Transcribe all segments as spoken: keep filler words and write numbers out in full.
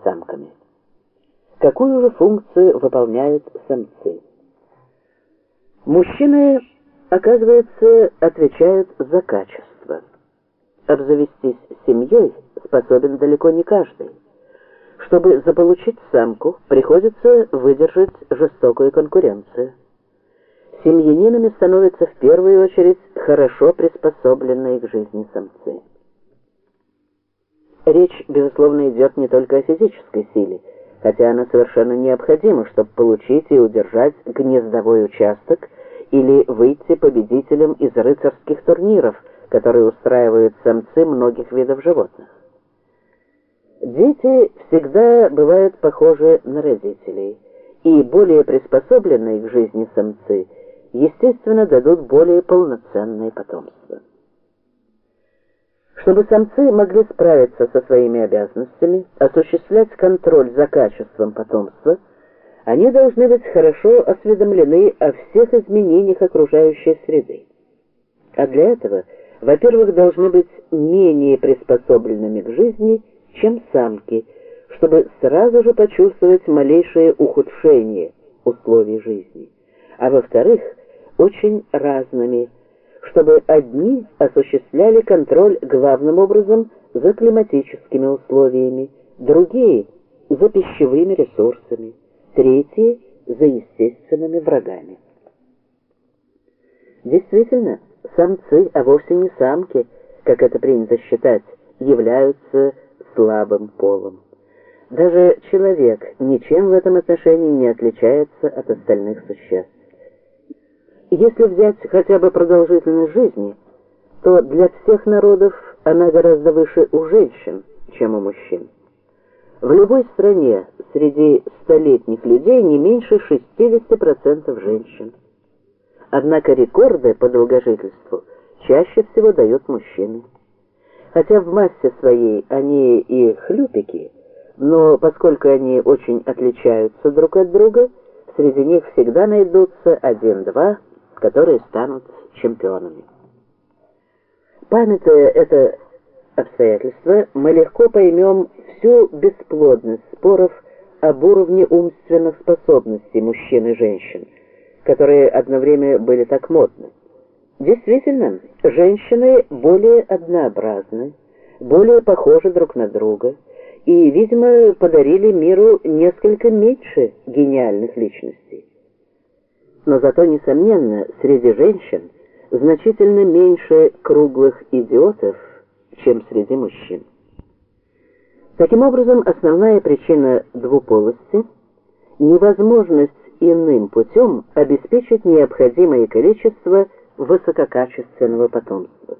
самками. Какую же функцию выполняют самцы? Мужчины, оказывается, отвечают за качество. Обзавестись семьей способен далеко не каждый. Чтобы заполучить самку, приходится выдержать жестокую конкуренцию. Семьянинами становятся в первую очередь хорошо приспособленные к жизни самцы. Речь, безусловно, идет не только о физической силе, хотя она совершенно необходима, чтобы получить и удержать гнездовой участок или выйти победителем из рыцарских турниров, которые устраивают самцы многих видов животных. Дети всегда бывают похожи на родителей, и более приспособленные к жизни самцы, естественно, дадут более полноценное потомство. Чтобы самцы могли справиться со своими обязанностями, осуществлять контроль за качеством потомства, они должны быть хорошо осведомлены о всех изменениях окружающей среды. А для этого, во-первых, должны быть менее приспособленными к жизни, чем самки, чтобы сразу же почувствовать малейшее ухудшение условий жизни, а во-вторых, очень разными, чтобы одни осуществляли контроль главным образом за климатическими условиями, другие – за пищевыми ресурсами, третьи – за естественными врагами. Действительно, самцы, а вовсе не самки, как это принято считать, являются слабым полом. Даже человек ничем в этом отношении не отличается от остальных существ. Если взять хотя бы продолжительность жизни, то для всех народов она гораздо выше у женщин, чем у мужчин. В любой стране среди столетних людей не меньше шестьдесят процентов женщин. Однако рекорды по долгожительству чаще всего дают мужчины. Хотя в массе своей они и хлюпики, но поскольку они очень отличаются друг от друга, среди них всегда найдутся один-два, которые станут чемпионами. Памятуя это обстоятельство, мы легко поймем всю бесплодность споров об уровне умственных способностей мужчин и женщин, которые одно время были так модны. Действительно, женщины более однообразны, более похожи друг на друга и, видимо, подарили миру несколько меньше гениальных личностей. Но зато, несомненно, среди женщин значительно меньше круглых идиотов, чем среди мужчин. Таким образом, основная причина двуполости – невозможность иным путем обеспечить необходимое количество высококачественного потомства.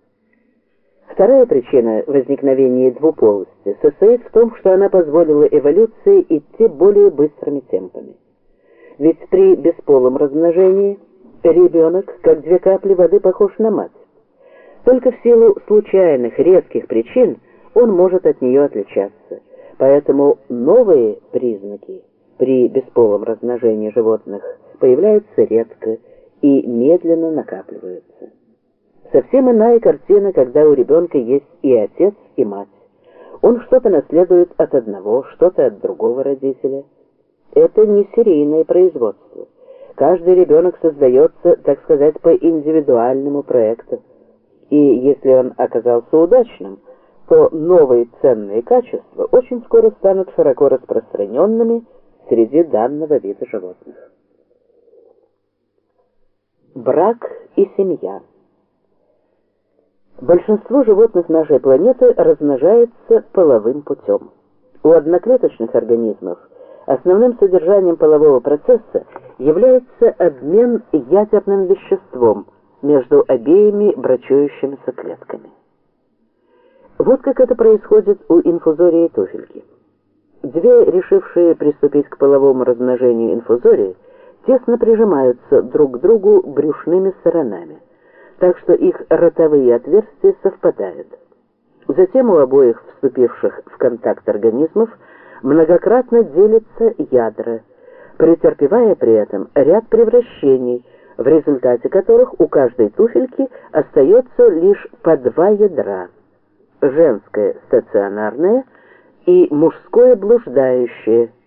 Вторая причина возникновения двуполости состоит в том, что она позволила эволюции идти более быстрыми темпами. Ведь при бесполом размножении ребенок, как две капли воды, похож на мать. Только в силу случайных, редких причин он может от нее отличаться. Поэтому новые признаки при бесполом размножении животных появляются редко и медленно накапливаются. Совсем иная картина, когда у ребенка есть и отец, и мать. Он что-то наследует от одного, что-то от другого родителя. Это не серийное производство. Каждый ребенок создается, так сказать, по индивидуальному проекту. И если он оказался удачным, то новые ценные качества очень скоро станут широко распространенными среди данного вида животных. Брак и семья. Большинство животных нашей планеты размножается половым путем. У одноклеточных организмов основным содержанием полового процесса является обмен ядерным веществом между обеими брачующимися клетками. Вот как это происходит у инфузории туфельки. Две, решившие приступить к половому размножению инфузории, тесно прижимаются друг к другу брюшными сторонами, так что их ротовые отверстия совпадают. Затем у обоих вступивших в контакт организмов многократно делятся ядра, претерпевая при этом ряд превращений, в результате которых у каждой туфельки остается лишь по два ядра – женское стационарное и мужское блуждающее,